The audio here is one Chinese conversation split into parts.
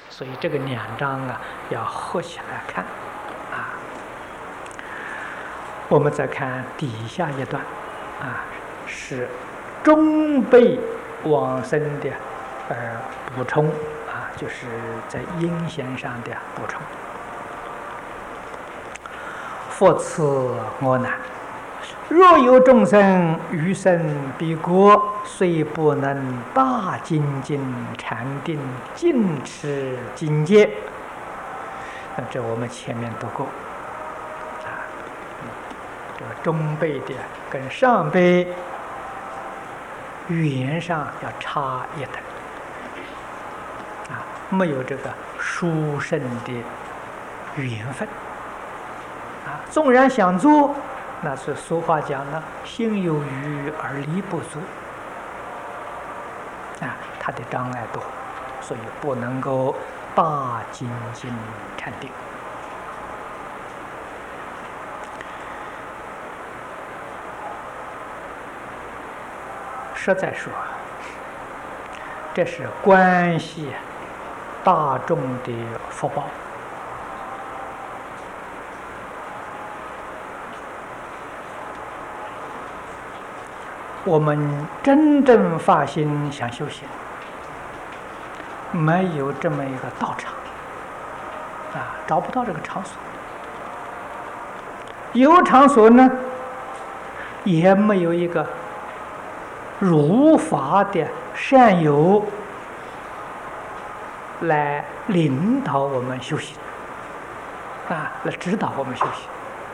所以这个2章啊要合起来看啊。我们再看底下一段啊，是中辈往生的补充啊，就是在阴弦上的补充。复次我难，若有众生余生彼国，虽不能大精进禅定尽持境界。那这我们前面读过啊，这个中辈的跟上辈语言上要差一等啊，没有这个殊胜的缘分啊。纵然想做，那是俗话讲呢，心有余而力不足啊，他的障碍多，所以不能够大精进禅定。实在说，这是关系大众的福报。我们真正发心想修行，没有这么一个道场啊，找不到这个场所。有场所呢，也没有一个如法的善友来领导我们修行啊，来指导我们修行。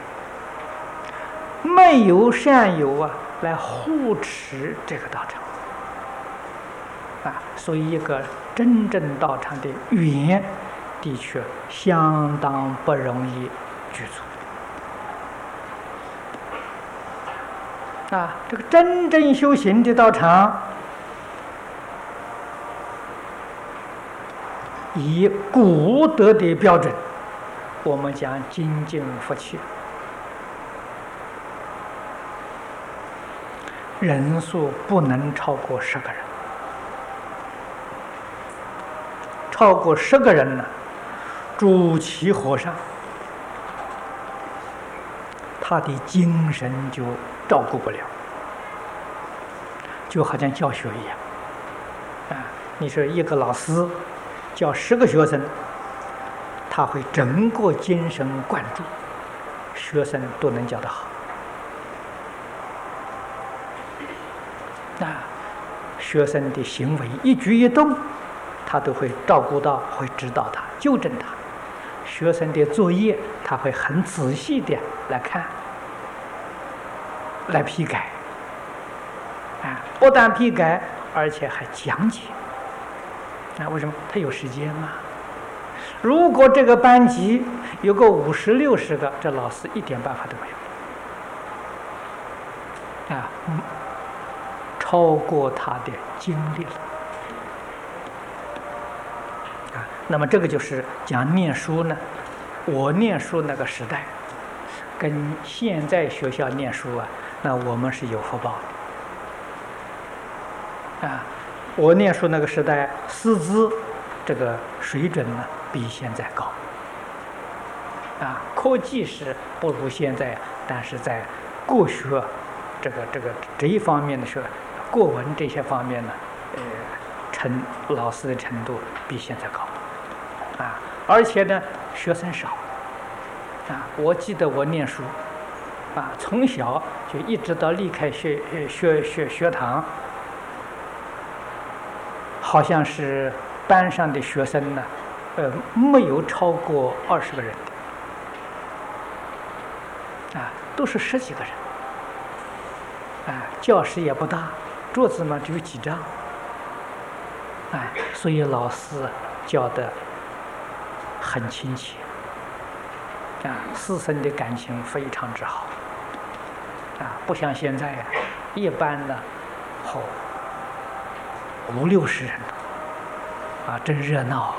没有善友啊，来护持这个道场啊，所以一个真正道场的缘，的确相当不容易具足啊。这个真正修行的道场，以古德的标准，我们讲精进福气，人数不能超过10个人。超过10个人呢，主持和尚他的精神就照顾不了，就好像教学一样啊。你说一个老师教10个学生，他会整个精神贯注，学生都能教得好。学生的行为一举一动，他都会照顾到，会指导他，纠正他。学生的作业，他会很仔细的来看，来批改。不但批改，而且还讲解。为什么？他有时间嘛。如果这个班级有个50、60个，这老师一点办法都没有。超过他的精力了那么这个就是讲念书呢。我念书那个时代，跟现在学校念书啊，那我们是有福报的我念书那个时代，师资这个水准呢，比现在高科技是不如现在，但是在国学这一方面的说，国文这些方面呢，老师的程度比现在高而且呢，学生少我记得我念书从小就一直到离开学堂，好像是班上的学生呢，没有超过20个人的都是10几个人教室也不大，桌子嘛只有几张所以老师教的很亲切师生的感情非常之好不像现在一般的50、60人真热闹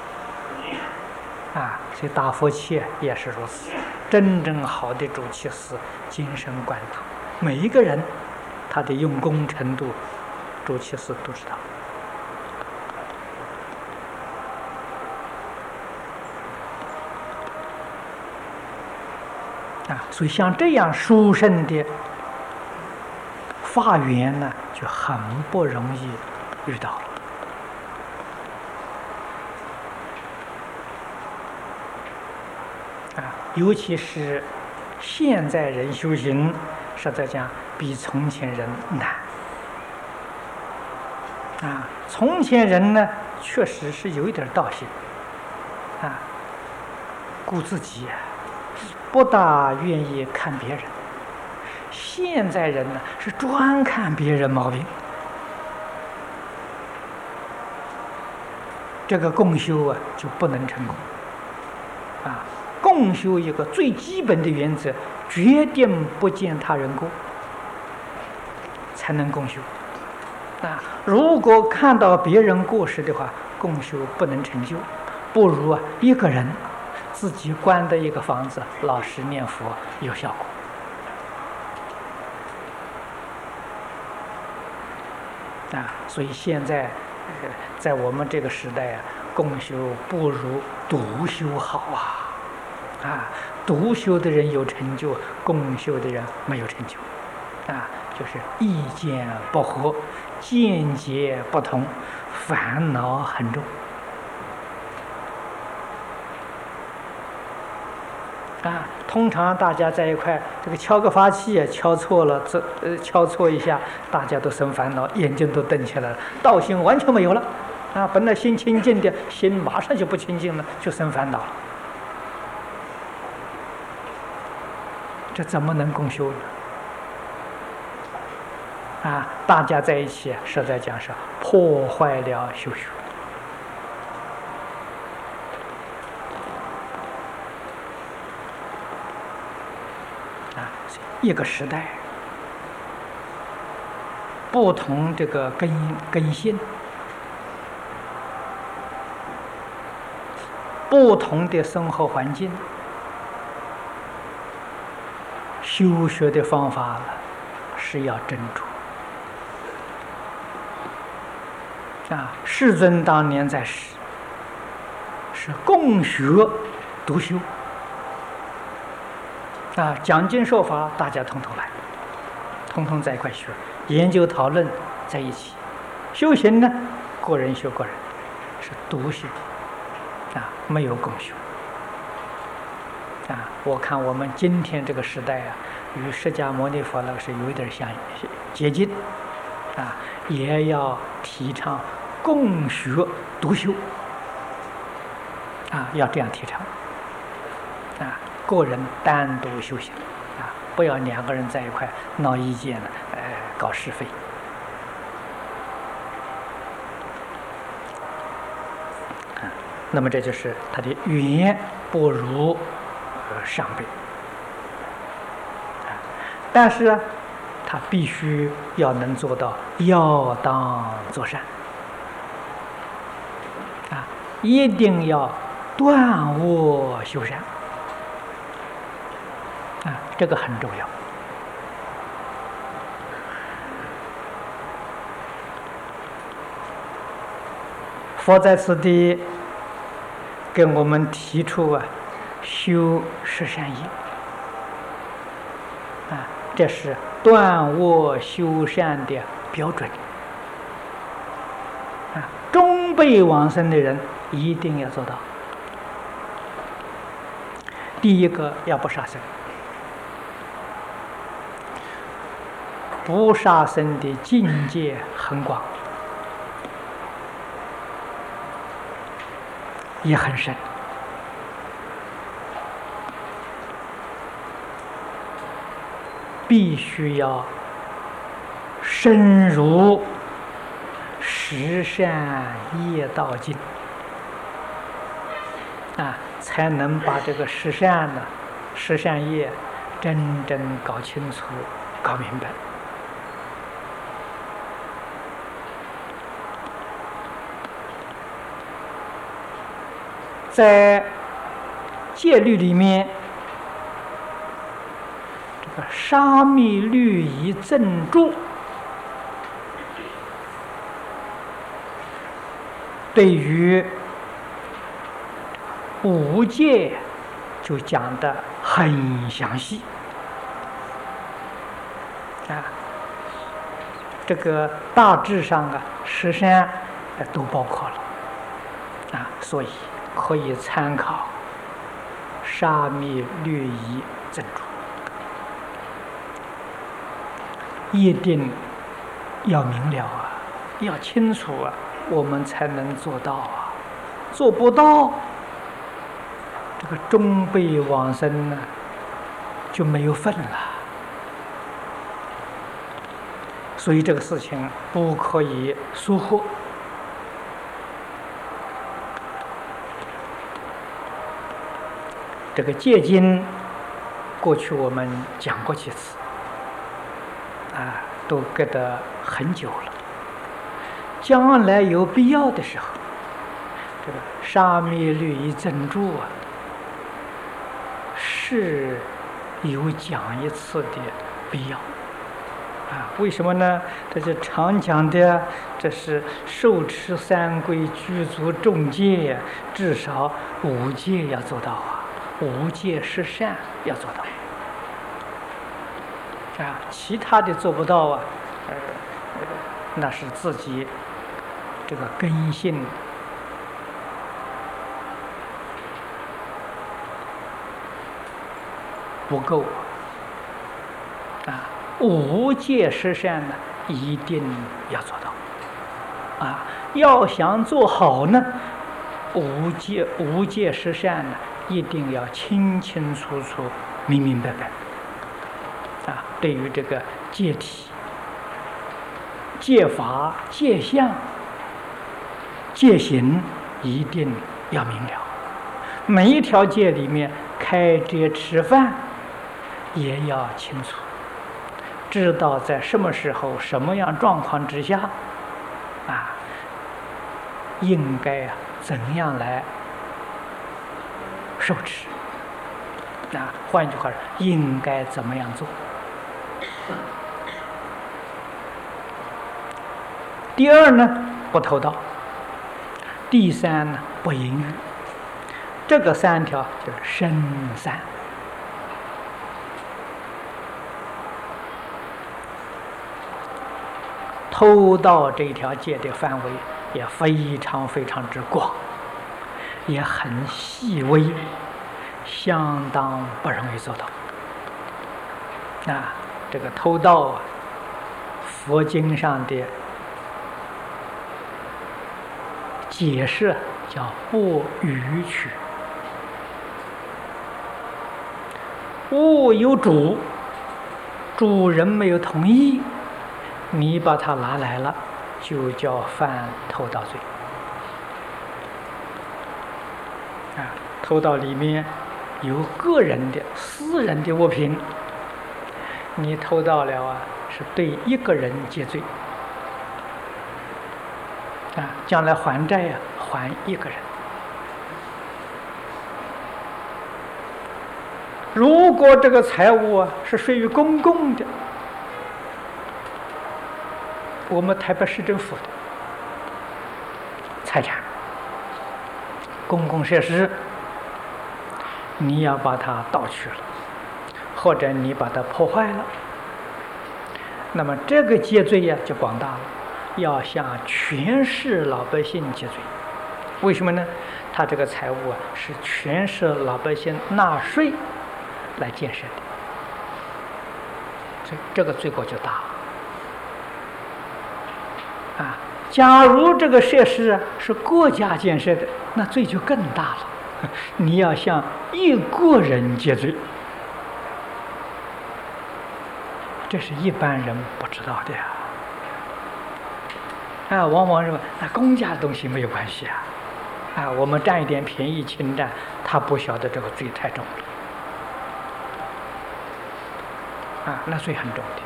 所以大佛切也是如此。真正好的主持师精神贯注，每一个人他的用功程度，主持师都知道所以像这样殊胜的法缘呢，就很不容易遇到了。尤其是现在人修行，实在讲比从前人难。从前人呢，确实是有一点道心，顾自己，不大愿意看别人。现在人呢，是专看别人毛病。这个共修就不能成功。共修一个最基本的原则，决定不见他人过，才能共修。如果看到别人过失的话，共修不能成就，不如一个人自己关的一个房子，老实念佛有效果。所以现在在我们这个时代共修不如独修好独修的人有成就，共修的人没有成就。就是意见不合，见解不同，烦恼很重。通常大家在一块，这个敲个法器敲错了，敲错一下，大家都生烦恼，眼睛都瞪起来了，道心完全没有了。本来心清净的，心马上就不清净了，就生烦恼了。这怎么能共修呢？大家在一起，实在讲是破坏了修学。一个时代，不同这个根性，不同的生活环境，修学的方法是要斟酌。世尊当年在世，是共学独修。讲经说法，大家统统来，统统在一块学，研究讨论在一起。修行呢，个人修个人，是独修，没有共修。我看我们今天这个时代与释迦牟尼佛那个是有一点接近，也要提倡共学独修，要这样提倡。个人单独修行，不要两个人在一块闹意见了，搞是非。那么这就是他的缘不如上辈，但是他必须要能做到要当作善，一定要断恶修善。这个很重要。佛在此地给我们提出修十善业，这是断恶修善的标准。中辈往生的人一定要做到。第一个要不杀生。不杀生的境界很广，也很深。必须要深入十善业道经，才能把这个十善业真正搞清楚、搞明白。在戒律里面，这个沙弥律仪正住，对于五戒就讲得很详细啊。这个大致上十善都包括了啊，所以可以参考沙弥略仪真注，一定要明了啊，要清楚啊，我们才能做到啊。做不到，这个终辈往生呢就没有份了。所以这个事情不可以疏忽。这个戒经，过去我们讲过几次，啊，都隔得很久了。将来有必要的时候，这个沙弥律仪真注啊，是有讲一次的必要。啊，为什么呢？这是常讲的，这是受持三规，具足众戒，至少5戒要做到啊，5戒十善要做到啊，其他的做不到啊，那是自己这个根性不够啊。5戒十善呢，一定要做到啊！要想做好呢，5戒十善呢，一定要清清楚楚、明明白白啊！对于这个戒体、戒法、戒相、戒行，一定要明了。每一条戒里面，开遮吃饭也要清楚。知道在什么时候、什么样状况之下，啊，应该怎样来受持？啊，换句话说，应该怎么样做？第二呢，不偷盗；第三呢，不淫欲。这个3条就是身善。偷盗这条戒的范围也非常非常之广，也很细微，相当不容易做到。啊，这个偷盗啊，佛经上的解释叫不逾矩。物有主，主人没有同意，你把它拿来了，就叫犯偷盗罪。啊，偷盗里面有个人的、私人的物品，你偷盗了啊，是对一个人结罪。啊，将来还债啊，还一个人。如果这个财物啊是属于公共的，我们台北市政府的财产、公共设施，你要把它盗取了，或者你把它破坏了，那么这个戒罪呀就广大了，要向全市老百姓戒罪。为什么呢？他这个财物啊是全市老百姓纳税来建设的，所以这个罪过就大了。啊，假如这个设施啊是国家建设的，那罪就更大了。你要向一国人戒罪，这是一般人不知道的呀。啊，往往认为那公家的东西没有关系啊，啊，我们占一点便宜侵占，他不晓得这个罪太重了。啊，那罪很重的。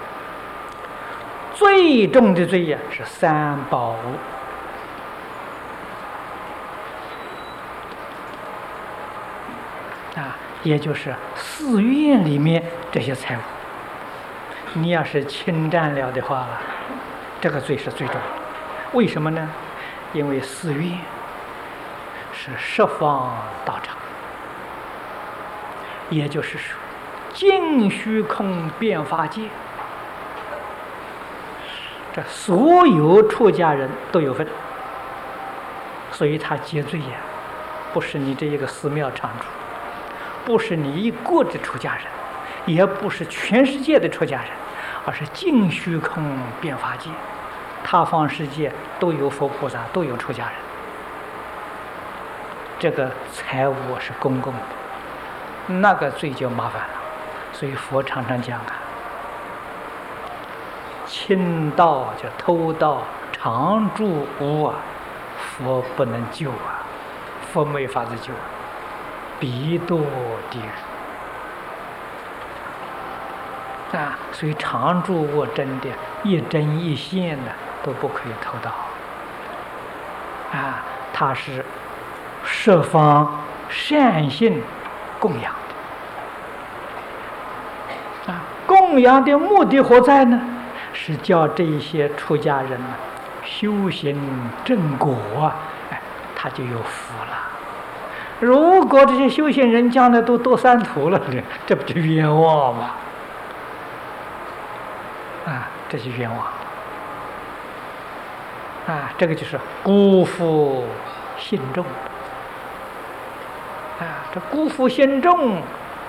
最重的罪呀是三宝物。啊，也就是寺院里面这些财物，你要是侵占了的话，这个罪是最重的。为什么呢？因为寺院是十方道场， 也就是说，尽虚空遍法界，这所有出家人都有份，所以他结罪呀，不是你这一个寺庙常住，不是你一个的出家人，也不是全世界的出家人，而是尽虚空遍法界，他方世界都有佛菩萨，都有出家人。这个财物是公共的，那个罪就麻烦了。所以佛常常讲啊，侵盗叫偷盗，常住无啊，佛不能救啊，佛没法子救啊，必堕地狱啊。所以常住无真的，一针一线的都不可以偷盗啊，它是十方善信供养的啊，供养的目的何在呢？是叫这些出家人修行正果啊，他就有福了。如果这些修行人将来都堕三途了，这不就冤枉吗？啊，这是冤枉啊！这个就是辜负信众啊！这辜负信众，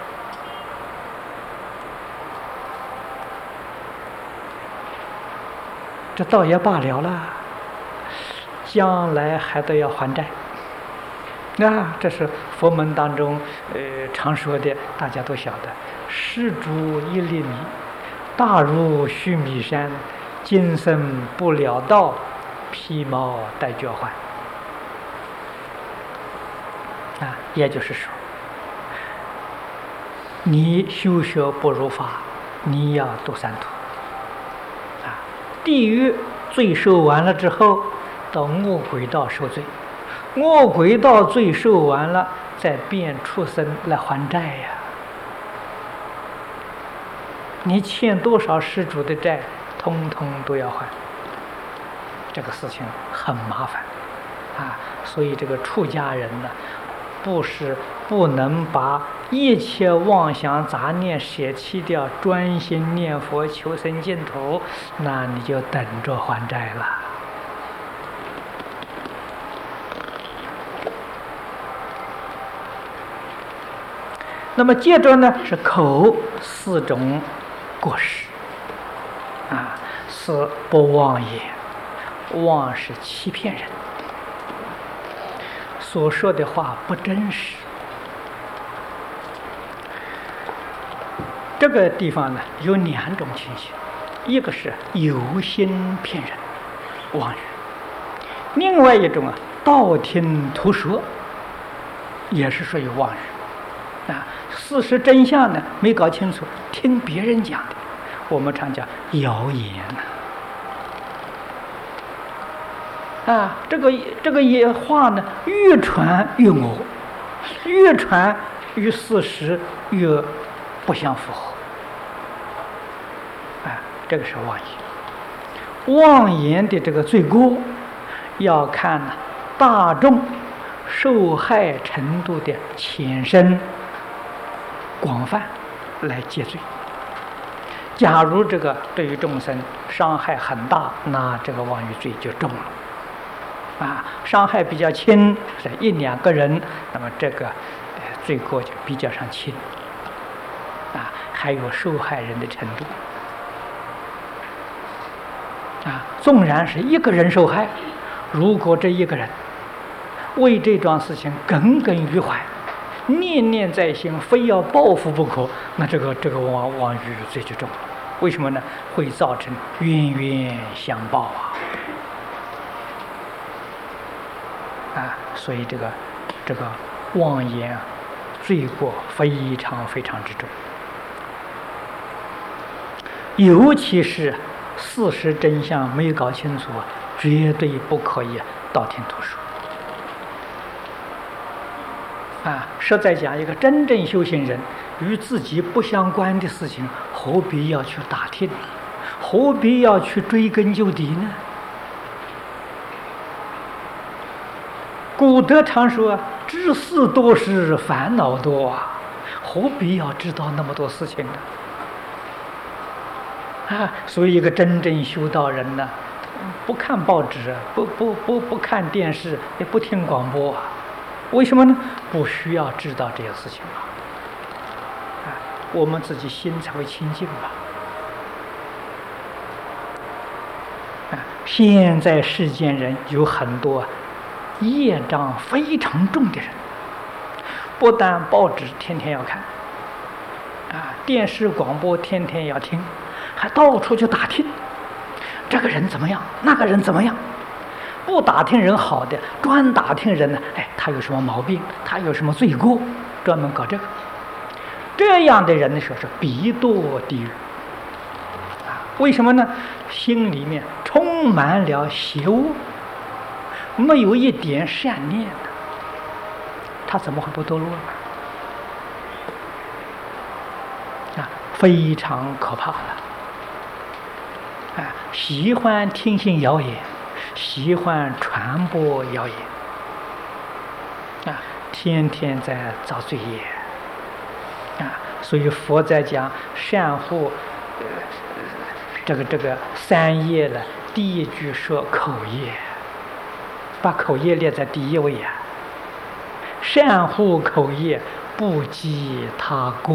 这倒也罢了了，将来还得要还债啊！这是佛门当中常说的，大家都晓得：施主一粒米，大如须弥山，今生不了道，披毛戴角还啊！也就是说，你修学不如法，你要堕三途啊！地狱罪受完了之后，到恶鬼道受罪，恶鬼道罪受完了，再变畜生来还债呀！你欠多少施主的债，通通都要还。这个事情很麻烦啊！所以这个出家人呢，不能把一切妄想杂念舍弃掉，专心念佛求生净土，那你就等着还债了。那么接着呢，是口四种过失啊，是不妄言，妄是欺骗人，所说的话不真实。这个地方呢，有两种情形，一个是有心骗人，妄语；另外一种道听途说，也是属于妄语啊。事实真相呢，没搞清楚，听别人讲的，我们常讲谣言啊。这个话呢，越传越讹，越传与事实越不相符合。这个是妄言。妄言的这个罪过，要看大众受害程度的浅深广泛来戒罪。假如这个对于众生伤害很大，那这个妄语罪就重了啊。伤害比较轻，是一两个人，那么这个罪过就比较上轻啊。还有受害人的程度啊，纵然是一个人受害，如果这一个人为这桩事情耿耿于怀，念念在心，非要报复不可，那这个妄语罪就重了。为什么呢？会造成冤冤相报啊！所以这个妄言罪过非常非常之重，尤其是事实真相没搞清楚，绝对不可以道听途说啊！实在讲，一个真正修行人，与自己不相关的事情，何必要去打听，何必要去追根究底呢？古德常说：知事多时，烦恼多啊！ 何必要知道那么多事情呢？所以一个真正修道人呢，不看报纸，不看电视，也不听广播啊。为什么呢？不需要知道这些事情我们自己心才会清净吧。现在世间人有很多业障非常重的人，不但报纸天天要看，电视广播天天要听，还到处去打听这个人怎么样，那个人怎么样。不打听人好的，专打听人呢，他有什么毛病，他有什么罪过，专门搞这个。这样的人呢，说是必堕地狱为什么呢？心里面充满了邪恶，没有一点善念的，他怎么会不堕落呢？非常可怕的。喜欢听信谣言，喜欢传播谣言，天天在造罪业。所以佛在讲善护这个三业了，第一句说口业，把口业列在第一位善护口业，不积他过。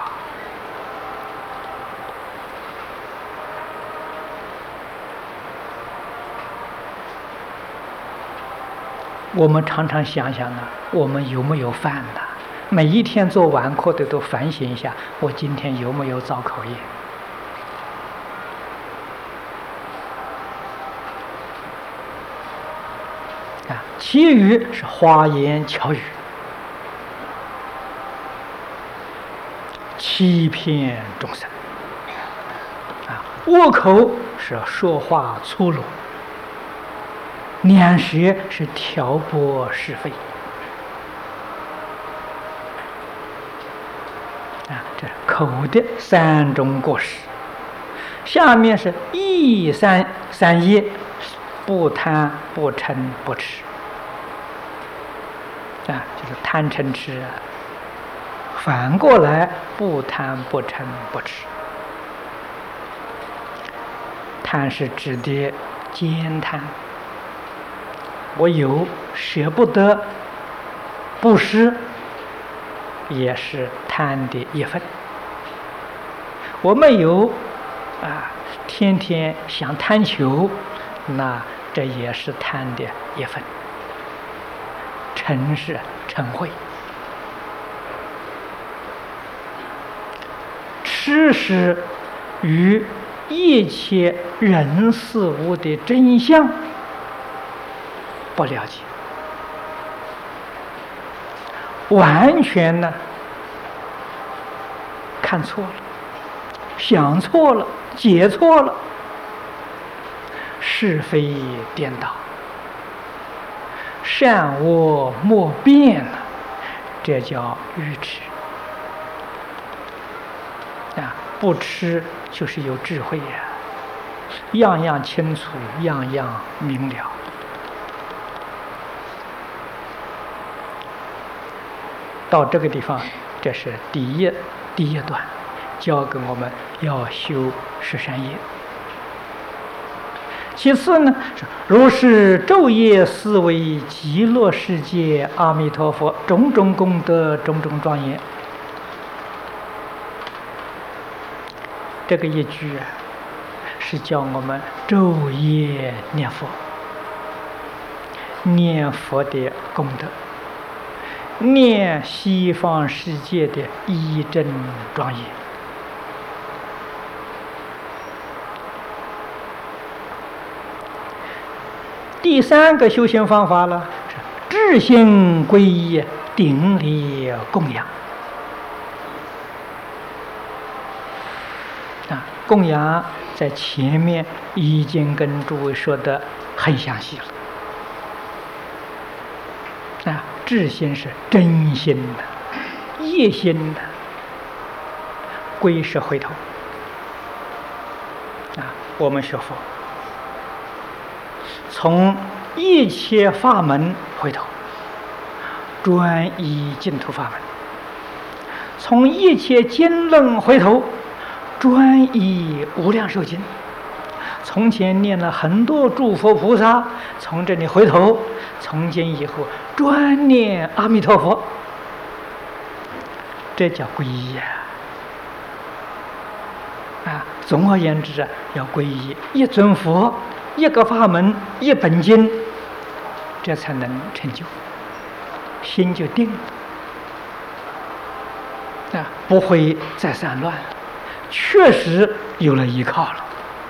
我们常常想想呢，我们有没有犯呢？每一天做完课的都反省一下，我今天有没有造口业？其余是花言巧语，欺骗众生。恶口是说话粗鲁，两舌是挑拨是非。这是口的三种过失。下面是意三业，不贪不嗔不痴。就是贪嗔痴反过来不贪不嗔不痴。贪是指的慳贪，我有舍不得布施，也是贪的一份。我没有天天想贪求，那这也是贪的一份。嗔是嗔恚，痴是与一切人事物的真相不了解，完全呢看错了，想错了，解错了，是非颠倒，善恶莫辨了，这叫愚痴不痴就是有智慧样样清楚，样样明了。到这个地方，这是第一段，教给我们要修十善业。其次呢，如是昼夜思维极乐世界阿弥陀佛种种功德，种种庄严。这个一句是叫我们昼夜念佛，念佛的功德，念西方世界的义正庄严。第三个修行方法呢，是至心皈依，顶礼供养。供养在前面已经跟诸位说的很详细了。至心是真心的，业心的，皈是回头。我们学佛，从一切法门回头，专一净土法门； 从一切经论回头，专一无量寿经。从前念了很多诸佛菩萨，从这里回头，从今以后专念阿弥陀佛，这叫皈依呀！总而言之要皈依一尊佛，一个法门，一本经，这才能成就，心就定了，不会再散乱了，确实有了依靠了。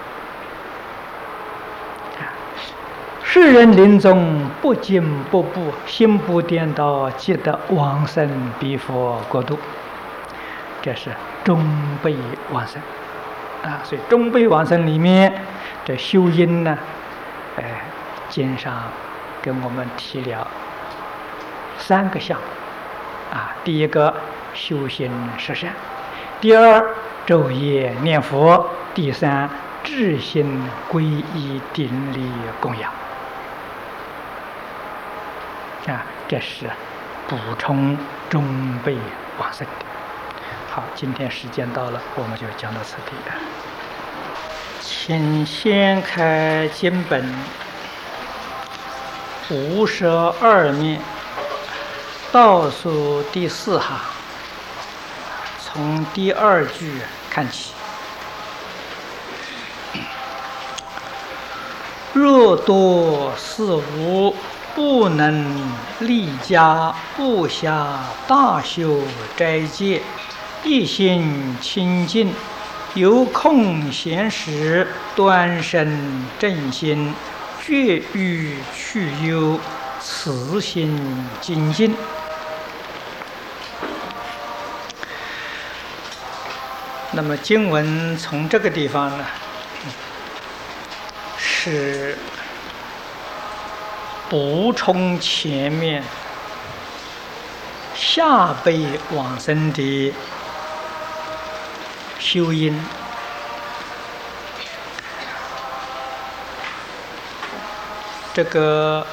世人临终不惊不怖，心不颠倒，即得往生彼佛国度。这是中辈往生所以中辈往生里面，这修因呢，经上跟我们提了3个项目第一个修行十善，第二昼夜念佛，第三至心皈依顶礼供养这是补充中辈往生的。好，今天时间到了，我们就讲到此地了。请掀开经本52面，倒数第4行，从第2句看起。若多事无，不能立家，不暇大修斋戒，一心清净，有空闲时，端身正心，绝欲去忧，慈心精进。那么经文从这个地方呢，是补充前面下辈往生的修因。这个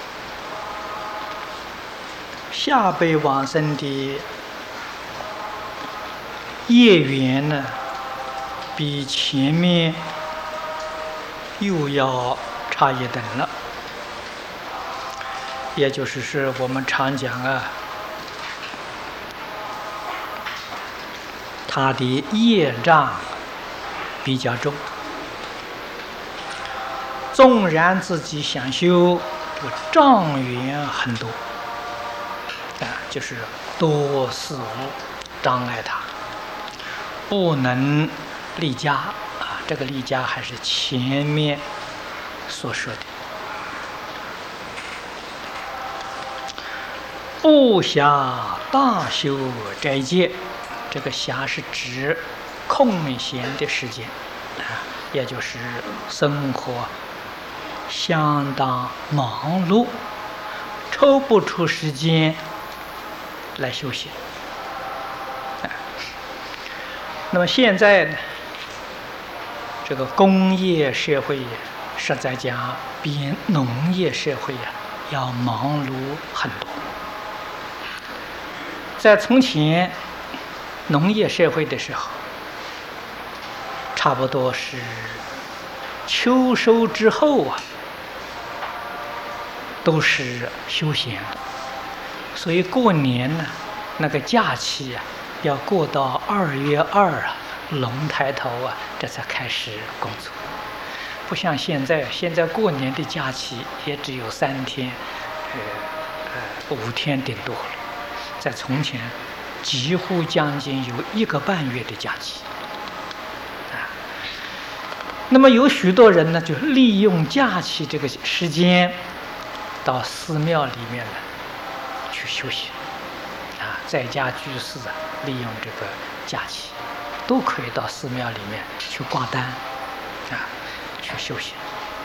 下辈往生的业缘呢，比前面又要差一等了。也就是说，我们常讲他的业障比较重，纵然自己想修，障缘很多就是多事物障碍他，不能立家这个立家还是前面所说的。不暇大修斋戒，这个暇是指空闲的时间也就是生活相当忙碌，抽不出时间来休息那么现在呢，这个工业社会实在讲比农业社会要忙碌很多。在从前农业社会的时候，差不多是秋收之后都是休闲的，所以过年呢，那个假期要过到2月2龙抬头这才开始工作。不像现在过年的假期也只有3天，5天顶多了。在从前几乎将近有1个半月的假期那么有许多人呢，就利用假期这个时间到寺庙里面去休息在家居士利用这个假期都可以到寺庙里面去挂单去休息。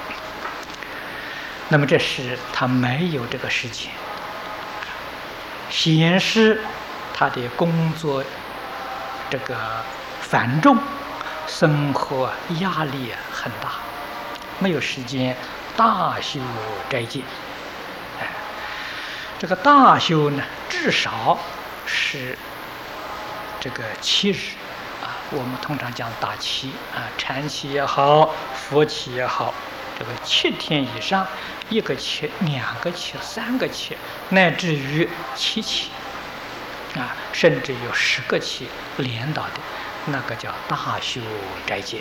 那么这时他没有这个时间，显示他的工作这个繁重，生活压力很大，没有时间大修斋戒。这个大修呢，至少是这个7日我们通常讲大期禅期也好，佛期也好，这个7天以上，1个期、2个期、3个期，乃至于7期甚至有10个期连到的，那个叫大修斋戒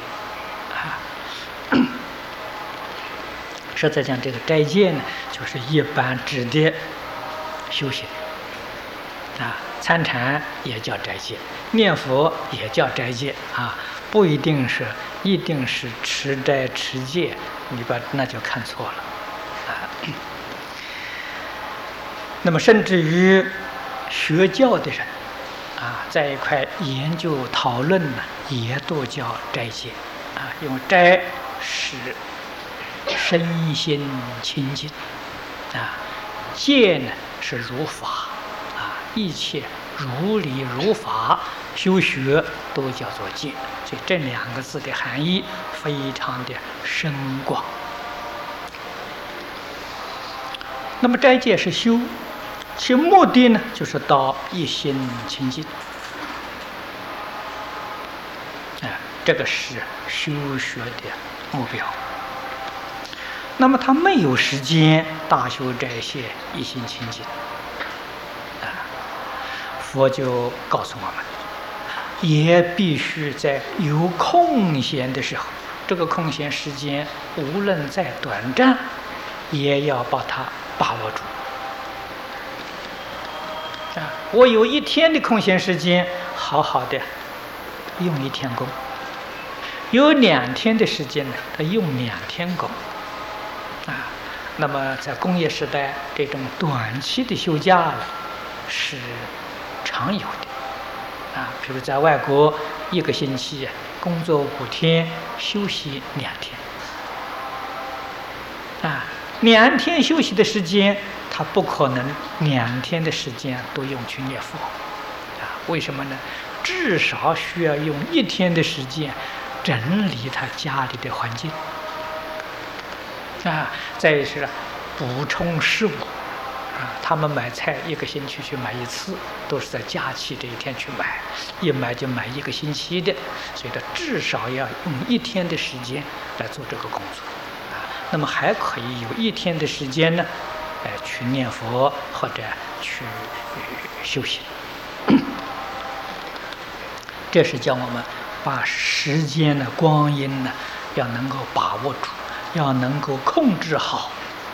实在讲，这个斋戒呢，就是一般指的修行参禅也叫斋戒，念佛也叫斋戒不一定是持斋持戒，那就看错了那么甚至于学教的人在一块研究讨论呢，也都叫斋戒因为斋是身心清净戒呢是如法一切如理如法修学都叫做戒，所以这2个字的含义非常的深广。那么斋戒是修，其目的呢，就是到一心清净这个是修学的目标。那么他没有时间大修斋戒一心清净佛就告诉我们，也必须在有空闲的时候，这个空闲时间无论再短暂，也要把它把握住我有1天的空闲时间，好好的用1天功；有2天的时间呢，他用2天功那么在工业时代，这种短期的休假是常有的比如在外国1个星期工作5天，休息2天2天休息的时间，他不可能2天的时间都用去念佛为什么呢？至少需要用1天的时间整理他家里的环境再是补充食物他们买菜1个星期去买1次，都是在假期这1天去买，一买就买1个星期的，所以他至少要用1天的时间来做这个工作那么还可以有1天的时间呢去念佛或者去修行这是叫我们把时间的光阴呢要能够把握住，要能够控制好。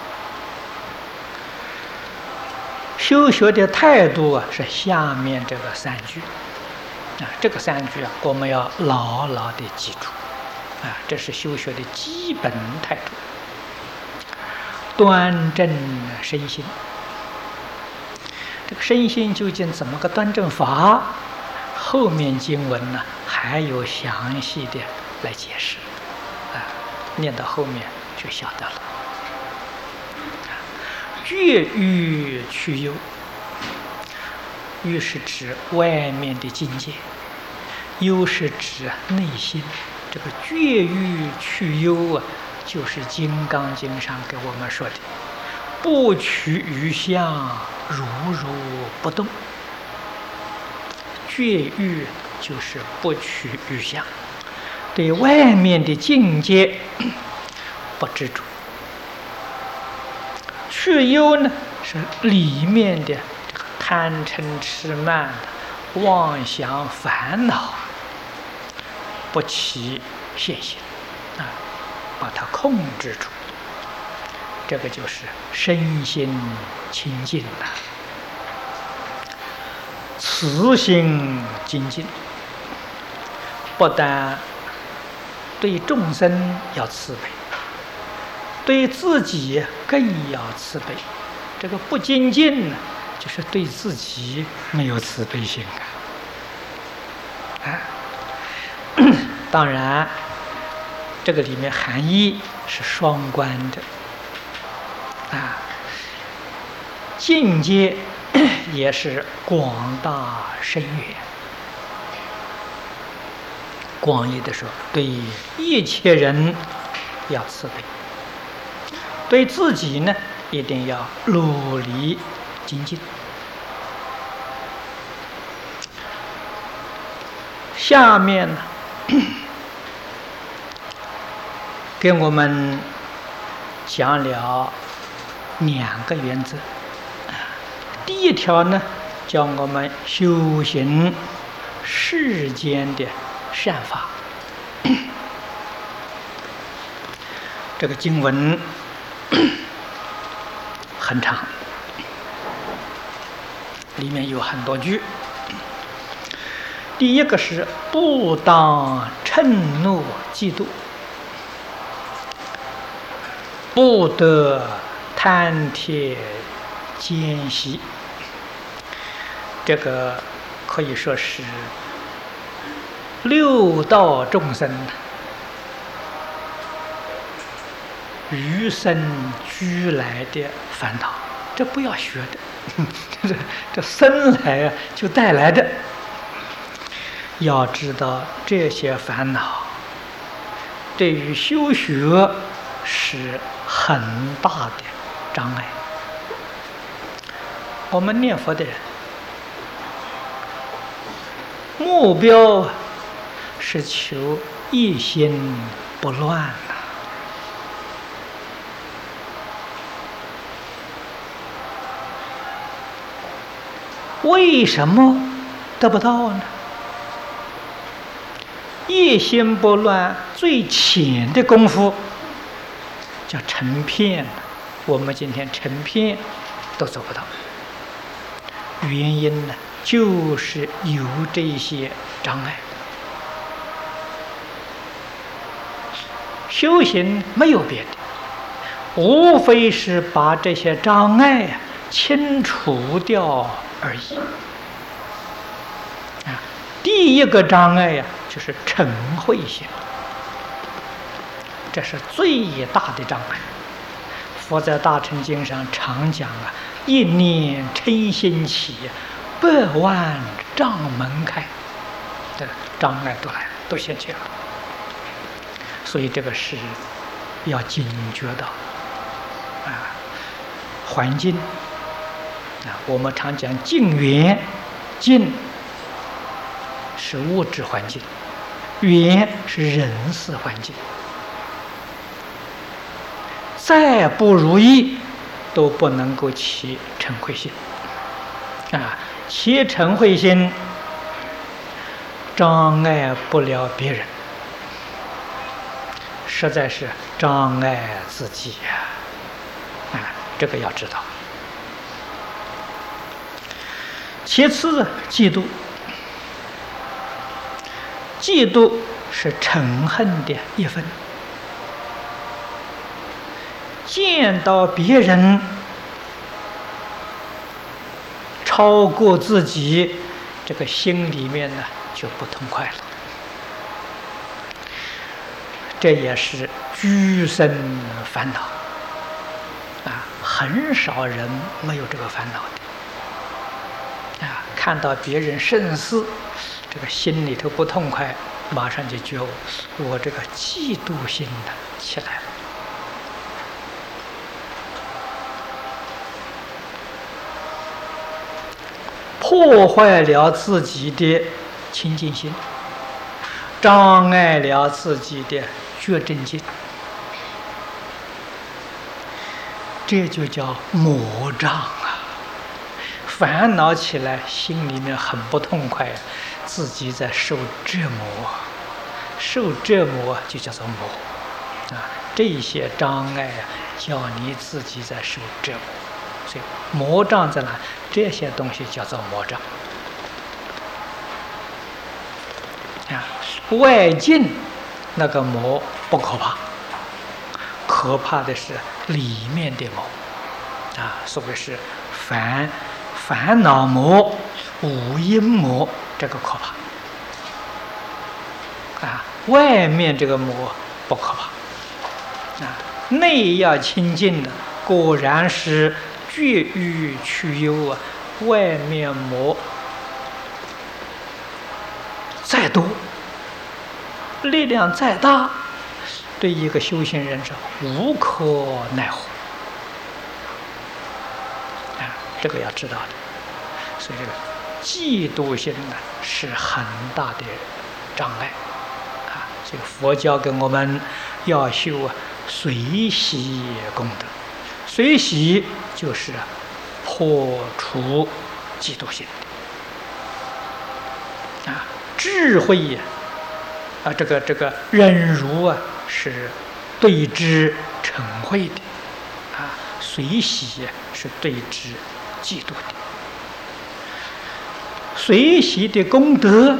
修学的态度是下面这个3句这个3句我们要牢牢的记住这是修学的基本态度。端正身心，这个身心究竟怎么个端正法？后面经文呢还有详细的来解释念到后面就晓得了。越欲去忧，欲是指外面的境界，忧是指内心。这个越欲去忧就是《金刚经》上给我们说的不取于相，如如不动。绝欲就是不取于相，对外面的境界不执着。去忧呢，是里面的这个贪嗔痴慢的妄想烦恼不起现行把它控制住，这个就是身心清净慈心精进，不但对众生要慈悲，对自己更要慈悲。这个不精进呢，就是对自己没有慈悲心当然这个里面含义是双关的境界也是广大深远。广义的说，对一切人要慈悲，对自己呢一定要努力精进。 下面呢，给我们讲了2个原则。第一条呢，叫我们修行世间的善法。这个经文很长，里面有很多句。第一个是不当嗔怒嫉妒，不得贪帖奸习。这个可以说是六道众生与生俱来的烦恼，这不要学的，这生来就带来的。要知道这些烦恼对于修学是很大的障碍。我们念佛的人目标是求一心不乱呐。为什么得不到呢？一心不乱最浅的功夫叫成片，我们今天成片都做不到。原因呢，就是有这些障碍。修行没有别的，无非是把这些障碍清除掉而已。第一个障碍就是嗔恚心，这是最大的障碍。佛在大乘经上常讲一念嗔心起，100万障门开，这障碍都来了，都现前了。所以这个是要警觉到环境我们常讲境缘，境是物质环境，缘是人事环境。再不如意都不能够起嗔恚心起嗔恚心障碍不了别人，实在是障碍自己这个要知道。其次，嫉妒。嫉妒是嗔恨的一分，见到别人超过自己，这个心里面呢就不痛快了。这也是居生烦恼很少人没有这个烦恼的看到别人胜事，这个心里头不痛快，马上就觉悟，我这个嫉妒心起来了。破坏了自己的清净心，障碍了自己的觉正境，这就叫魔障烦恼起来，心里面很不痛快，自己在受折磨，受折磨就叫做魔这些障碍叫你自己在受折磨。所以魔障在哪？这些东西叫做魔障外境那个魔不可怕，可怕的是里面的魔所谓是烦恼魔、五阴魔，这个可怕外面这个魔不可怕内要清净的，果然是绝欲去忧外面魔再多，力量再大，对一个修行人是无可奈何这个要知道的。所以这个嫉妒心是很大的障碍啊。这个佛教给我们要修随喜功德，随喜就是破除嫉妒心啊，智慧啊，这个忍辱啊，是对治嗔恚的啊，随喜是对治嫉妒的。随喜的功德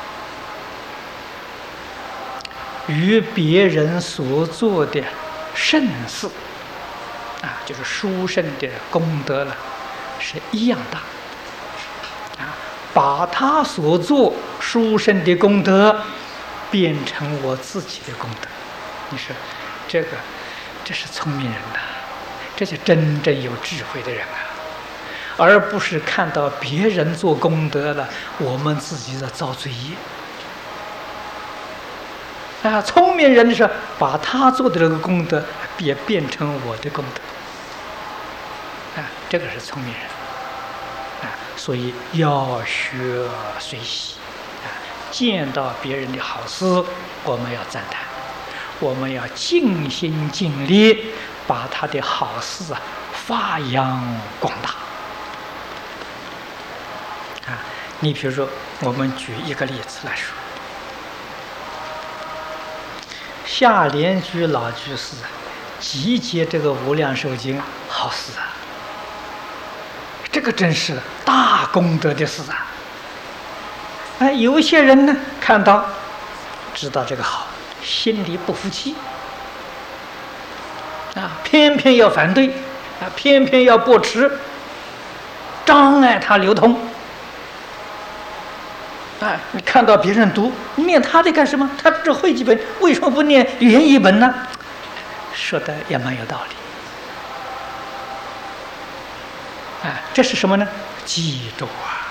与别人所做的圣事啊，就是殊胜的功德了，是一样大啊。把他所做殊胜的功德变成我自己的功德，你说这是聪明人呐，这是真正有智慧的人啊，而不是看到别人做功德了，我们自己在造罪业啊。聪明人是把他做的这个功德也变成我的功德啊，这个是聪明人啊。所以要学随喜啊，见到别人的好事，我们要赞叹，我们要尽心尽力把他的好事发扬光大啊。你比如说，我们举一个例子来说，下莲居老居士集结这个无量寿经好事啊，这个真是大功德的事啊！哎，有些人呢看到知道这个好，心里不服气啊，偏偏要反对啊，偏偏要驳斥，障碍它流通。哎，你看到别人读，你念他的干什么？他只会几本，为什么不念原译本呢？说的也蛮有道理。哎，这是什么呢？嫉妒啊！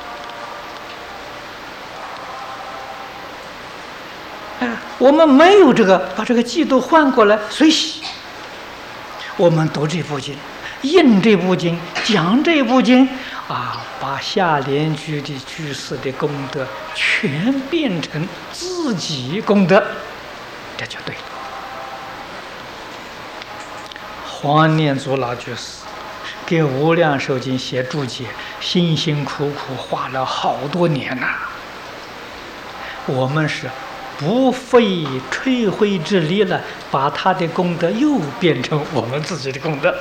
哎，我们没有这个，把这个嫉妒换过来随喜。我们读这部经，印这部经，讲这部经啊，把下莲居的居士的功德全变成自己功德，这就对了。黄念祖老居士给《无量寿经》写注解，辛辛苦苦花了好多年呐。我们是不费吹灰之力了，把他的功德又变成我们自己的功德。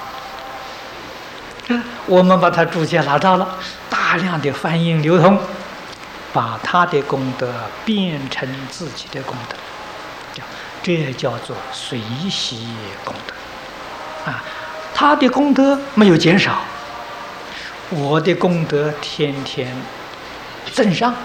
我们把它注解拿到了，大量的翻译流通，把他的功德变成自己的功德，这叫做随喜功德啊。他的功德没有减少，我的功德天天增上。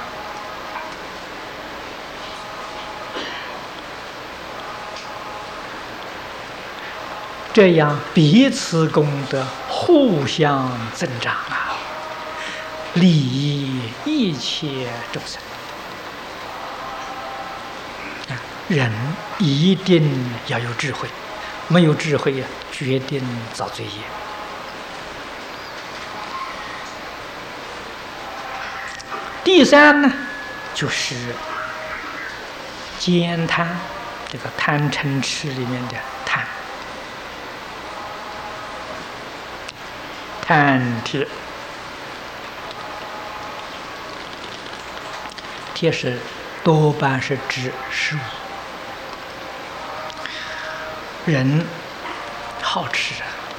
这样彼此功德互相增长啊，利益一切众生。人一定要有智慧，没有智慧决定造罪业。第三呢，就是慳贪，这个贪嗔痴里面的贪。贪贴，贴是多半是指食物。人好吃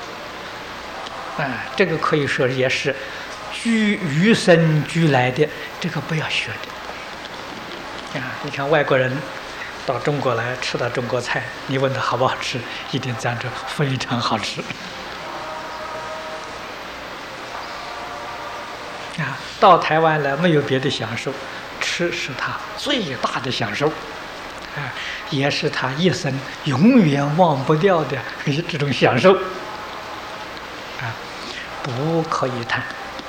啊，这个可以说也是与生俱来的，这个不要学的啊。你看外国人到中国来，吃到中国菜，你问他好不好吃，一定讲着非常好吃。啊，到台湾来没有别的享受，吃是他最大的享受，啊，也是他一生永远忘不掉的这种享受，啊，不可以贪。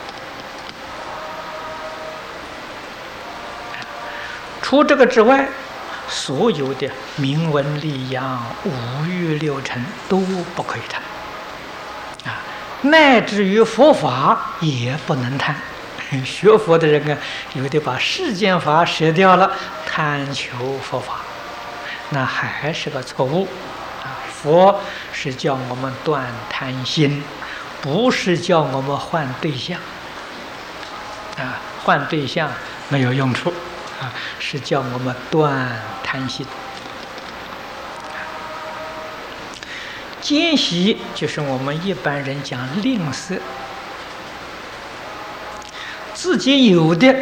除这个之外，所有的名闻利养、五欲六尘都不可以贪，啊，乃至于佛法也不能贪。 学佛的人啊，有的把世间法舍掉了，贪求佛法，那还是个错误啊！佛是叫我们断贪心，不是叫我们换对象啊！换对象没有用处啊，是叫我们断贪心。奸习就是我们一般人讲吝啬，自己有的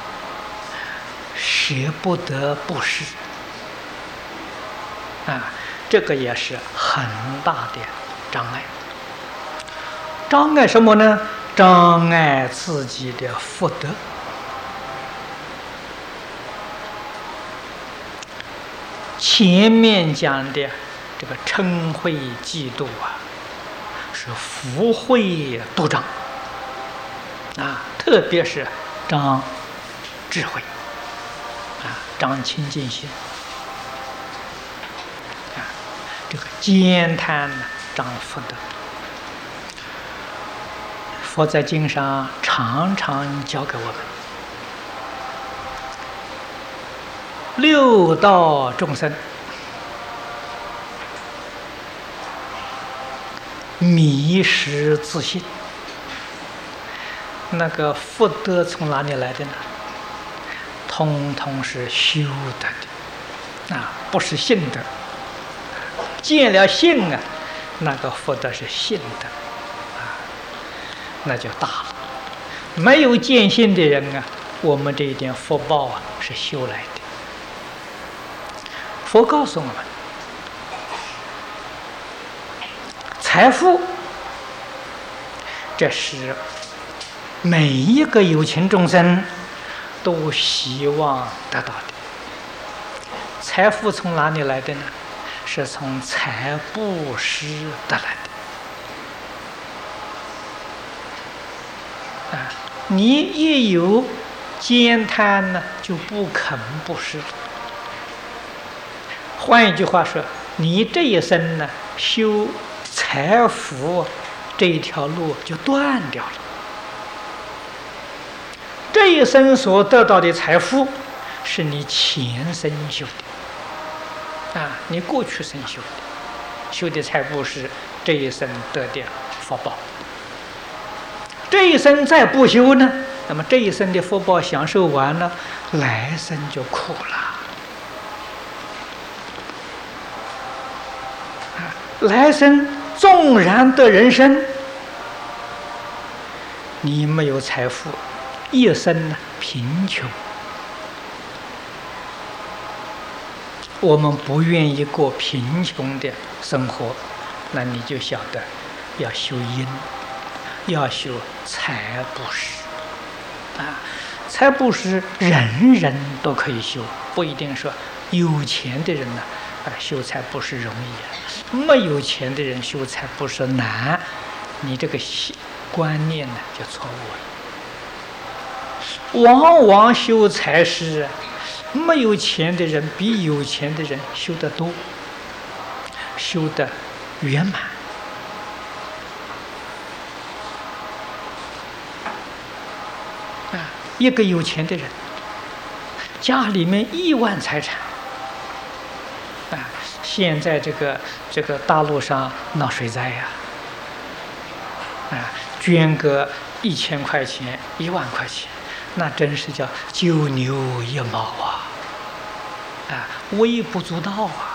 舍不得布施啊，这个也是很大的障碍。障碍什么呢？障碍自己的福德。前面讲的这个嗔恚嫉妒啊，是福慧度障啊，特别是长智慧啊，长清净心啊，这个慳贪呢，长福德。佛在经上常常教给我们，六道众生迷失自信，那个福德从哪里来的呢？通通是修得的啊，不是信德。见了信啊，那个福德是信德啊，那就大了。没有见信的人啊，我们这一点福报啊是修来的。佛告诉我们，财富，这是每一个有情众生都希望得到的。财富从哪里来的呢？是从财布施得来的。啊，你一有慳贪呢，就不肯布施。换一句话说，你这一生呢，修财福这一条路就断掉了。这一生所得到的财富，是你前生修的，啊，你过去生修的财布施，这一生得的福报。这一生再不修呢，那么这一生的福报享受完了，来生就苦了。来生纵然得人生，你没有财富，一生呢贫穷。我们不愿意过贫穷的生活，那你就晓得要修因，要修财布施啊。财布施人人都可以修，不一定说有钱的人呢修财布施容易，没有钱的人修财布施难，你这个观念呢就错误了。往往修财施，没有钱的人比有钱的人修得多，修得圆满。一个有钱的人，家里面亿万财产。现在这个大陆上闹水灾呀，捐个1000块钱、1万块钱，那真是叫九牛一毛微不足道啊！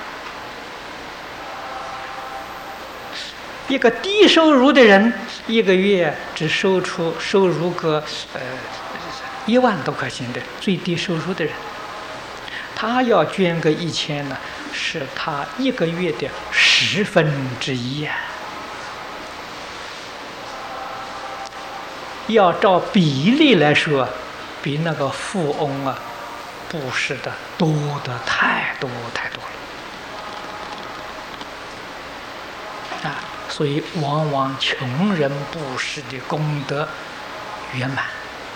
一个低收入的人，一个月只收入个1万多块钱的最低收入的人，他要捐个1000呢，是他一个月的1/10呀。要照比例来说，比那个富翁布施的多得太多太多了所以往往穷人布施的功德圆满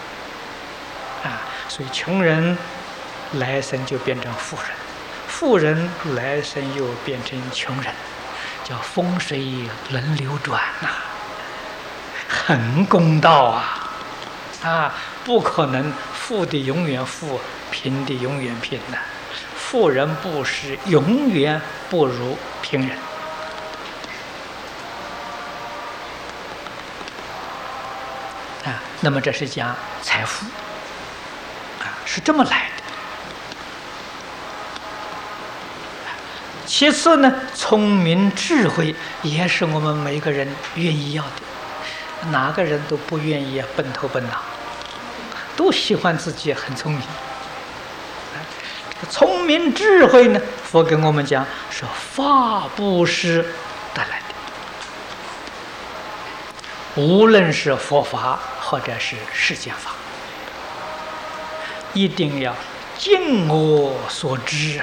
所以穷人来生就变成富人，富人来生又变成穷人，叫风水轮流转很公道啊，不可能富的永远富，贫的永远贫的。富人布施永远不如贫人。啊，那么这是讲财富，啊，是这么来的。其次呢，聪明智慧也是我们每个人愿意要的，哪个人都不愿意笨头笨脑，都喜欢自己很聪明。聪明智慧呢，佛跟我们讲是法布施得来的，无论是佛法或者是世间法，一定要尽我所知啊，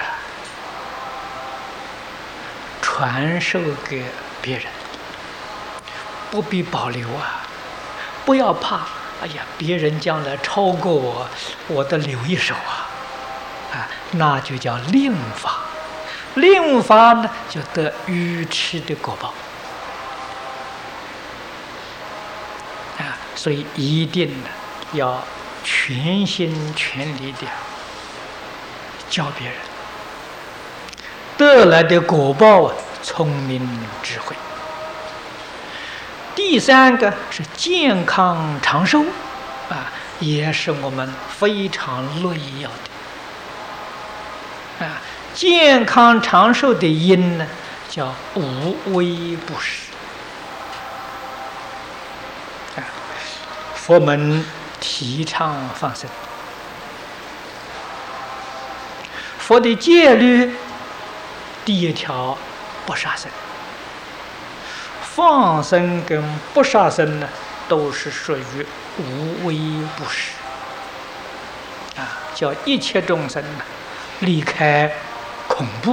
传授给别人，不必保留啊，不要怕，哎呀，别人将来超过我，我得留一手啊，啊，那就叫令法，令法呢就得愚痴的果报啊，所以一定呢要全心全力的教别人，得来的果报啊，聪明智慧。第三个是健康长寿啊，也是我们非常乐意要的啊。健康长寿的因呢，叫无微不施啊。佛门提倡放生，佛的戒律第一条不杀生。放生跟不杀生呢，都是属于无微不施啊，叫一切众生呢离开恐怖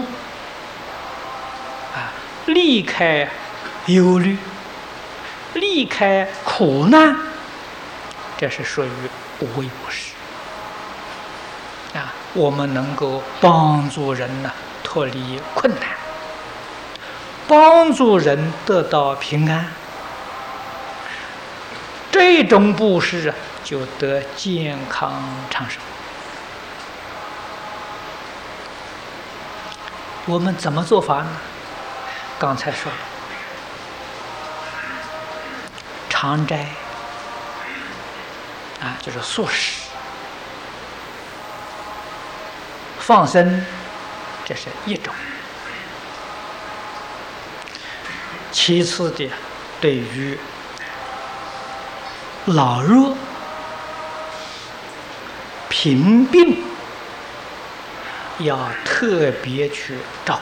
啊，离开忧虑，离开苦难，这是属于无微不施啊。我们能够帮助人呢脱离困难，帮助人得到平安，这种布施啊，就得健康长寿。我们怎么做法呢？刚才说了，常斋啊，就是素食；放生，这是一种。其次的，对于老弱、贫病，要特别去照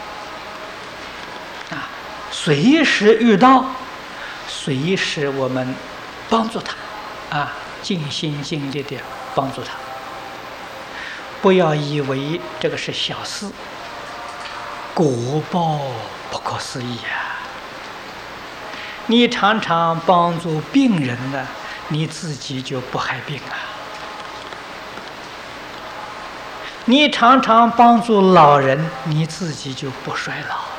顾啊，随时遇到，随时我们帮助他啊，尽心尽力的帮助他，不要以为这个是小事，果报不可思议啊！你常常帮助病人呢，你自己就不害病啊。你常常帮助老人，你自己就不衰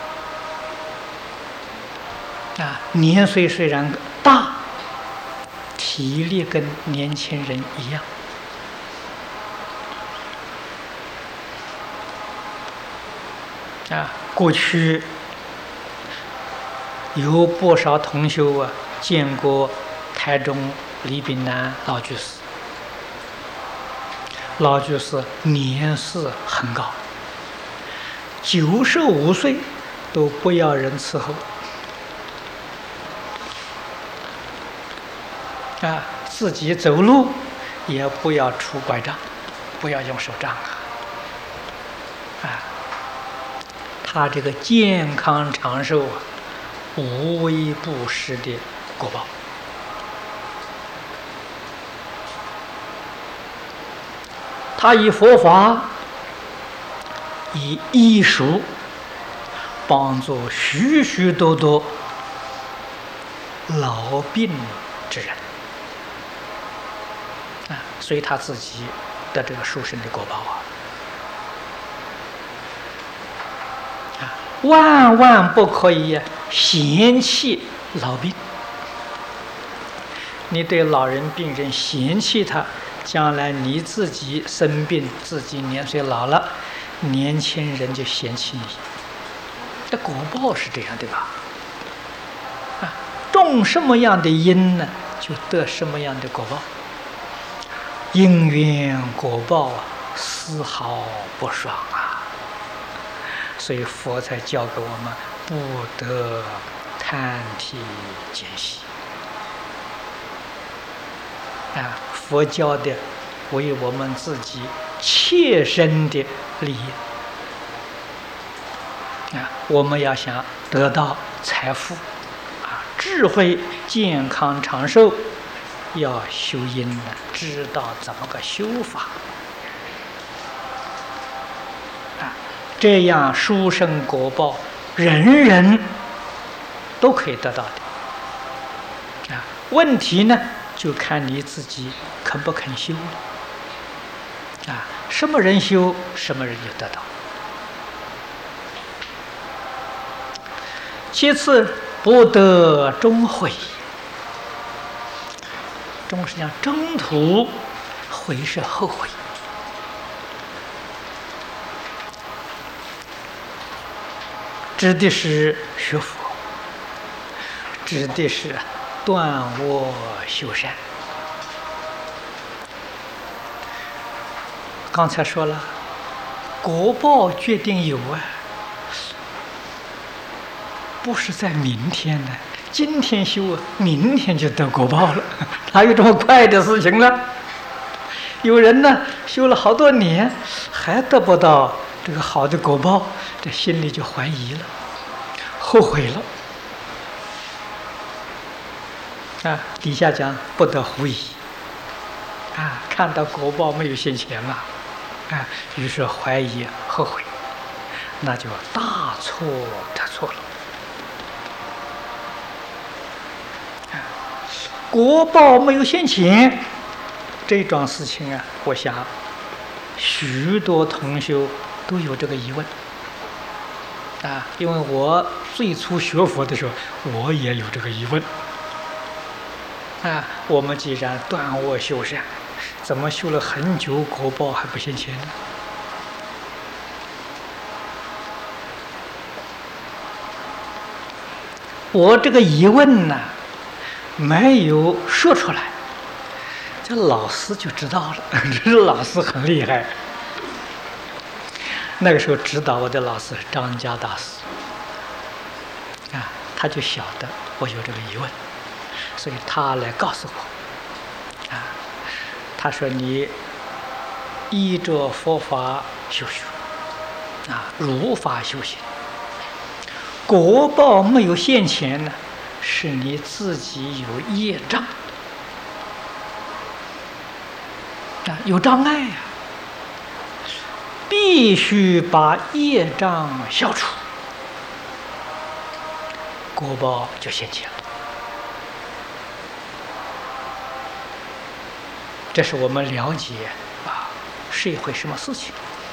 老啊。年岁虽然大，体力跟年轻人一样啊。过去有不少同修啊，见过台中李炳南老居士。老居士年事很高，95岁都不要人伺候啊，自己走路也不要拄拐杖，不要用手杖啊。他这个健康长寿啊，无微不施的果报。他以佛法、以医术帮助许许多多老病之人啊，所以他自己的这个殊胜的果报啊，万万不可以嫌弃老病， 你对老人病人嫌弃他，将来你自己生病，自己年岁老了，年轻人就嫌弃你。这果报是这样，对吧？啊，种什么样的因呢，就得什么样的果报。因缘果报啊，丝毫不爽啊！所以佛才教给我们不得贪体见习啊！佛教的为我们自己切身的利益啊！我们要想得到财富啊、智慧、健康、长寿，要修因呢，知道怎么个修法啊！这样殊胜果报，人人都可以得到的啊！问题呢，就看你自己肯不肯修了啊！什么人修，什么人就得到。其次，不得终悔。终是讲征途，悔是后悔。指的是学佛，指的是断恶修善。刚才说了，果报决定有啊，不是在明天的，今天修，明天就得果报了，哪有这么快的事情呢？有人呢修了好多年，还得不到这个好的果报，这心里就怀疑了，后悔了。啊，底下讲不得狐疑。啊，看到果报没有现前了，啊，于是怀疑后悔，那就大错特错了。果报没有现前，这桩事情啊，我想许多同修都有这个疑问啊，因为我最初学佛的时候，我也有这个疑问啊。我们既然断恶修善，怎么修了很久，果报还不现前呢？我这个疑问呢，没有说出来，这老师就知道了。这老师很厉害。那个时候指导我的老师张家大师啊，他就晓得我有这个疑问，所以他来告诉我啊，他说你依着佛法修学啊，如法修行，果报没有现前呢，是你自己有业障啊，有障碍啊，必须把业障消除，果报就现前了。这是我们了解啊是一回什么事情。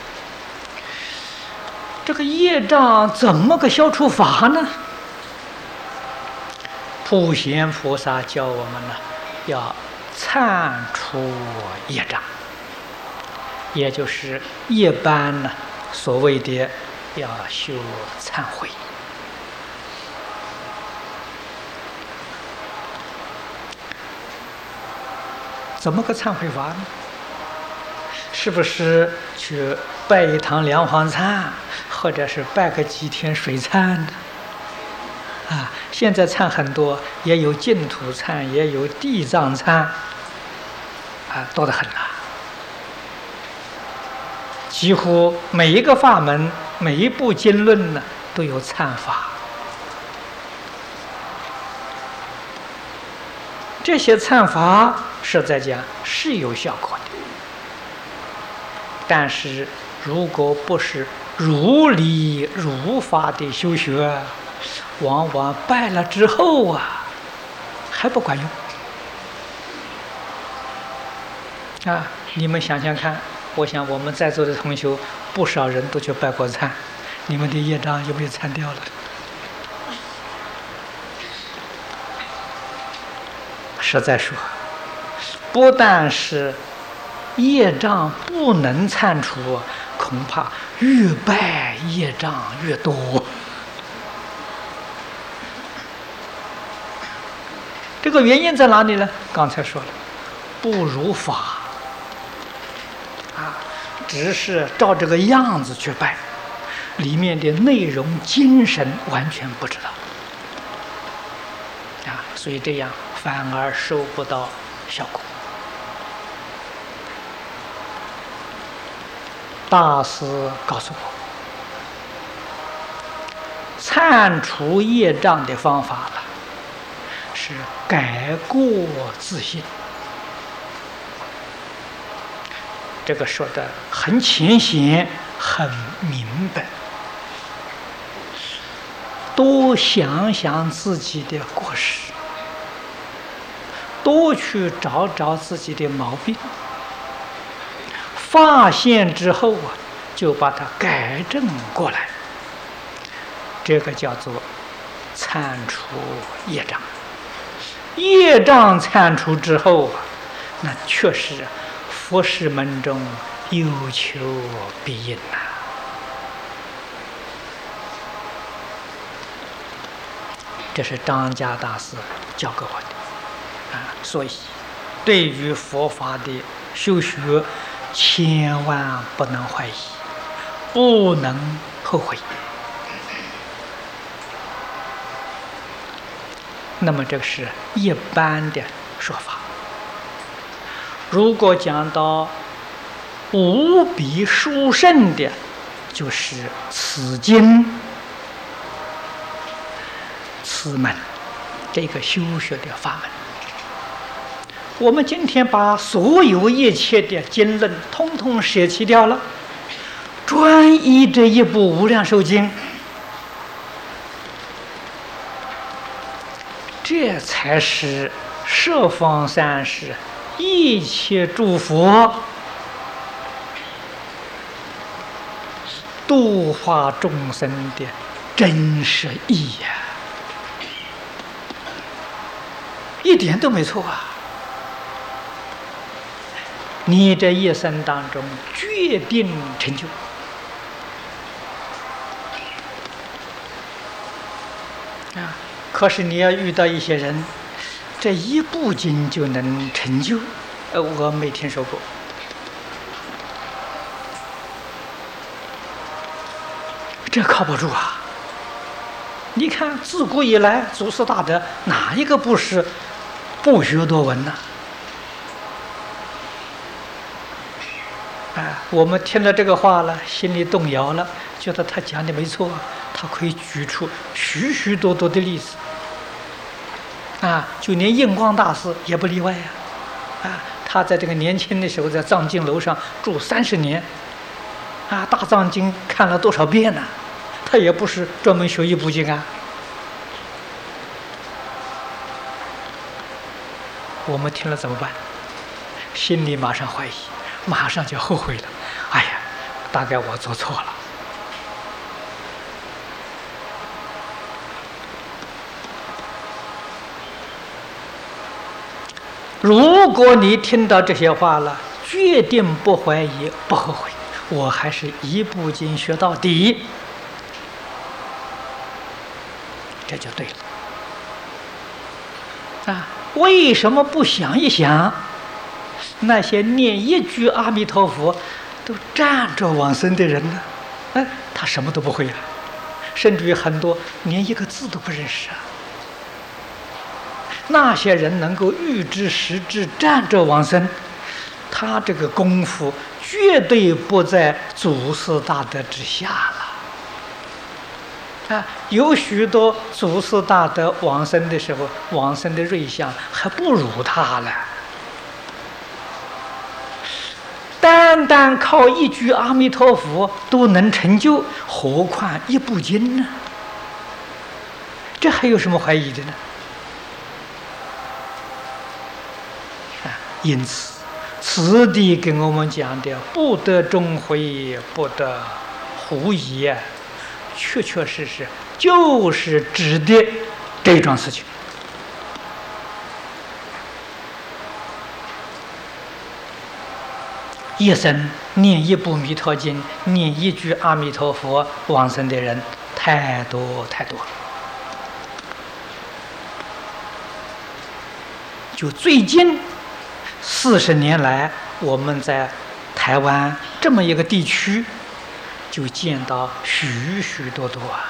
这个业障怎么个消除法呢？普贤菩萨教我们呢，要忏除业障，也就是一般呢所谓的要修忏悔。怎么个忏悔法呢？是不是去拜一堂梁皇忏，或者是拜个几天水忏呢？啊，现在忏很多，也有净土忏，也有地藏忏，啊，多得很啊！几乎每一个法门、每一部经论呢，都有忏法。这些忏法实在讲是有效果的，但是如果不是如理如法的修学，往往拜了之后啊，还不管用啊！你们想想看，我想我们在座的同学不少人都去拜过忏，你们的业障有没有忏掉了？ 实在说，不但是业障不能铲除，恐怕越拜业障越多。这个原因在哪里呢？刚才说了，不如法啊，只是照这个样子去拜，里面的内容精神完全不知道啊，所以这样反而收不到效果。大师告诉我，铲除业障的方法了，是改过自新。这个说的很浅显，很明白。多想想自己的过失，多去找找自己的毛病，发现之后啊，就把它改正过来。这个叫做铲除业障。业障铲除之后啊，那确实佛事门中有求必应呐。这是张家大师教给我的啊，所以对于佛法的修学，千万不能怀疑，不能后悔。那么这是一般的说法。如果讲到无比殊胜的，就是此经此门这个修学的法门。我们今天把所有一切的经论通通舍弃掉了，专一这一部《无量寿经》，这才是十方三世一切诸佛度化众生的真实意呀，一点都没错啊！你这一生当中决定成就啊！可是你要遇到一些人，这一部经就能成就，我没听说过。这靠不住啊！你看，自古以来祖师大德哪一个不是不学多闻呢？我们听了这个话了，心里动摇了，觉得他讲的没错，他可以举出许许多多的例子。就连印光大师也不例外他在这个年轻的时候在藏经楼上住30年，大藏经看了多少遍呢？他也不是专门学一部经啊。我们听了怎么办？心里马上怀疑，马上就后悔了。哎呀，大概我做错了。如果你听到这些话了，决定不怀疑、不后悔，我还是一部经学到底，这就对了。为什么不想一想，那些念一句阿弥陀佛都站着往生的人呢？他什么都不会甚至于很多连一个字都不认识那些人能够预知时至站着往生，他这个功夫绝对不在祖师大德之下了。有许多祖师大德往生的时候，往生的瑞相还不如他了。单单靠一句阿弥陀佛都能成就，何况一部经呢？这还有什么怀疑的呢？因此，此地给我们讲的不得终悔，不得狐疑确确实实就是指的这桩事情一生念一部《弥陀经》，念一句阿弥陀佛，往生的人太多太多。就最近40年来，我们在台湾这么一个地区，就见到许许多多啊。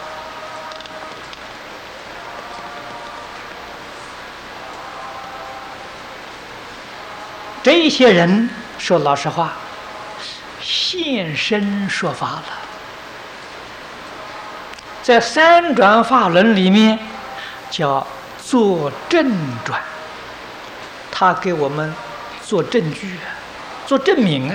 这些人说老实话，现身说法了。在三转法轮里面叫做证转，他给我们做证据啊，做证明啊。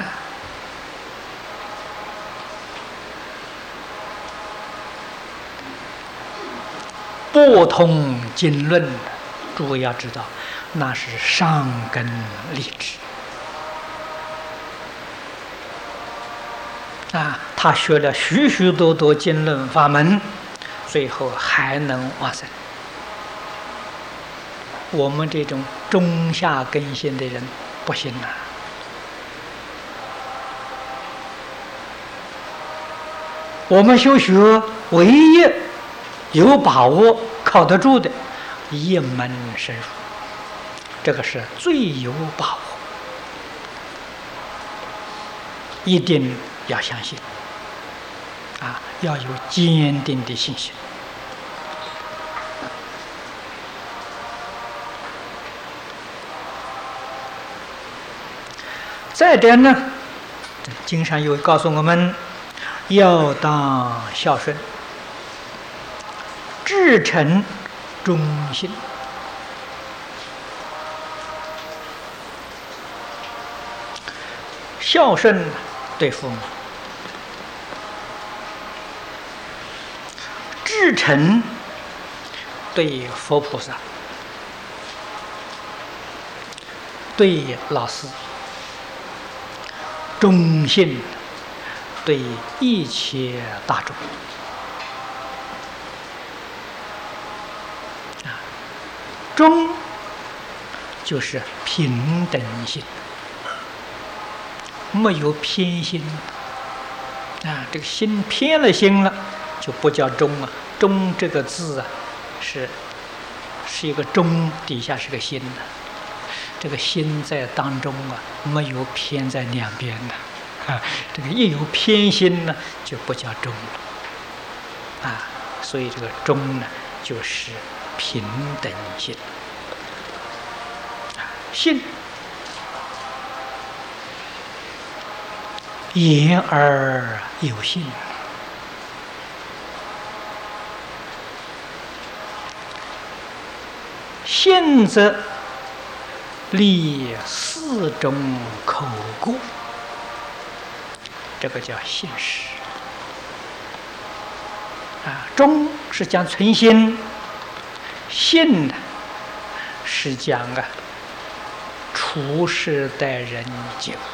不通经论，诸位要知道，那是上根利智啊！他学了许许多多经论法门，最后还能往生。我们这种中下根性的人不行啊！我们修学唯一有把握靠得住的一门深入，这个是最有把握，一定要相信啊，要有坚定的信心。再者呢，经上又告诉我们，要当孝顺，至诚忠信。孝顺对父母，至诚对佛菩萨，对老师，忠信对一切大众。忠就是平等心，没有偏心啊。这个心偏了心了，就不叫忠啊。忠这个字啊，是一个忠，底下是个心的。这个心在当中啊，没有偏在两边的啊。这个一有偏心呢，就不叫忠了啊。所以这个忠呢，就是平等心。信言而有信，信则立4种口故，这个叫信实啊。忠是讲存心，信呢是讲啊处事待人接物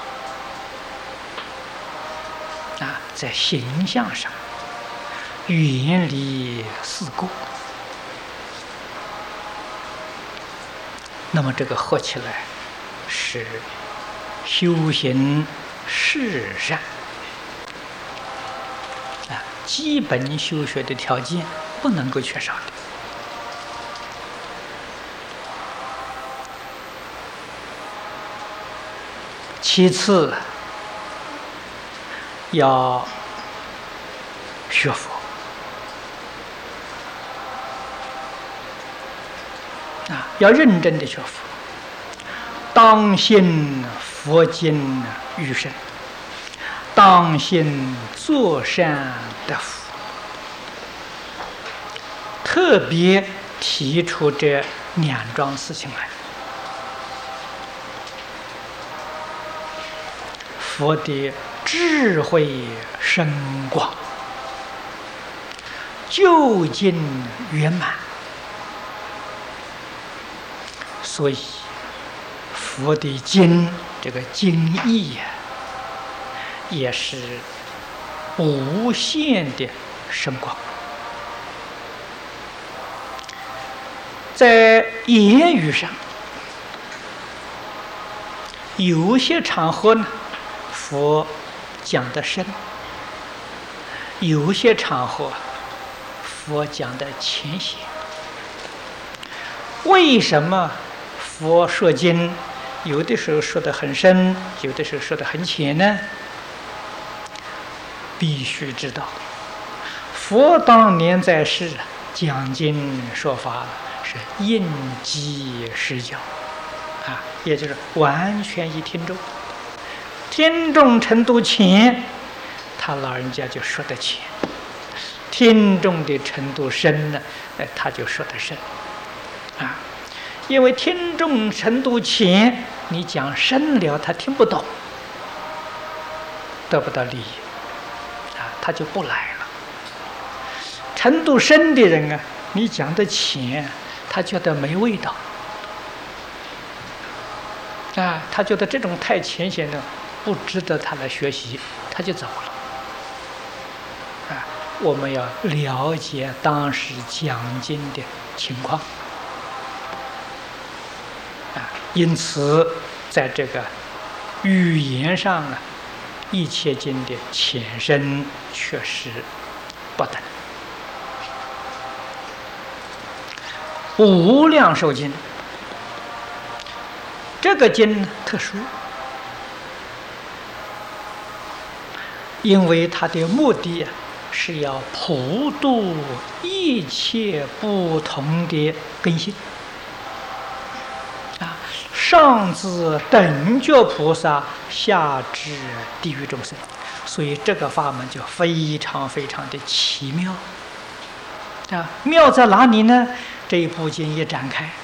啊，在形象上远离4过。那么这个合起来是修行事善啊，基本修学的条件不能够缺少的。其次，要学佛啊，要认真的学佛，当信佛经于身，当信作善的福。特别提出这2桩事情来。佛的智慧深广，究竟圆满，所以佛的经，这个经义呀，也是无限的深广。在言语上，有些场合呢佛讲的深，有些场合佛讲的浅显。为什么佛说经有的时候说得很深，有的时候说得很浅呢？必须知道，佛当年在世讲经说法是应机施教啊，也就是完全以听众，听众程度浅，他老人家就说得浅；听众的程度深呢，他就说得深啊。因为听众程度浅，你讲深了他听不懂，得不到利益啊，他就不来了。程度深的人啊，你讲的浅，他觉得没味道啊，他觉得这种太浅显的不值得他来学习，他就走了啊。我们要了解当时讲经的情况啊，因此在这个语言上啊，一切经的浅深确实不等。无量寿经这个经特殊，因为它的目的是要普度一切不同的根性啊，上至等觉菩萨，下至地狱众生，所以这个法门就非常非常的奇妙啊！妙在哪里呢？这一部经一展开，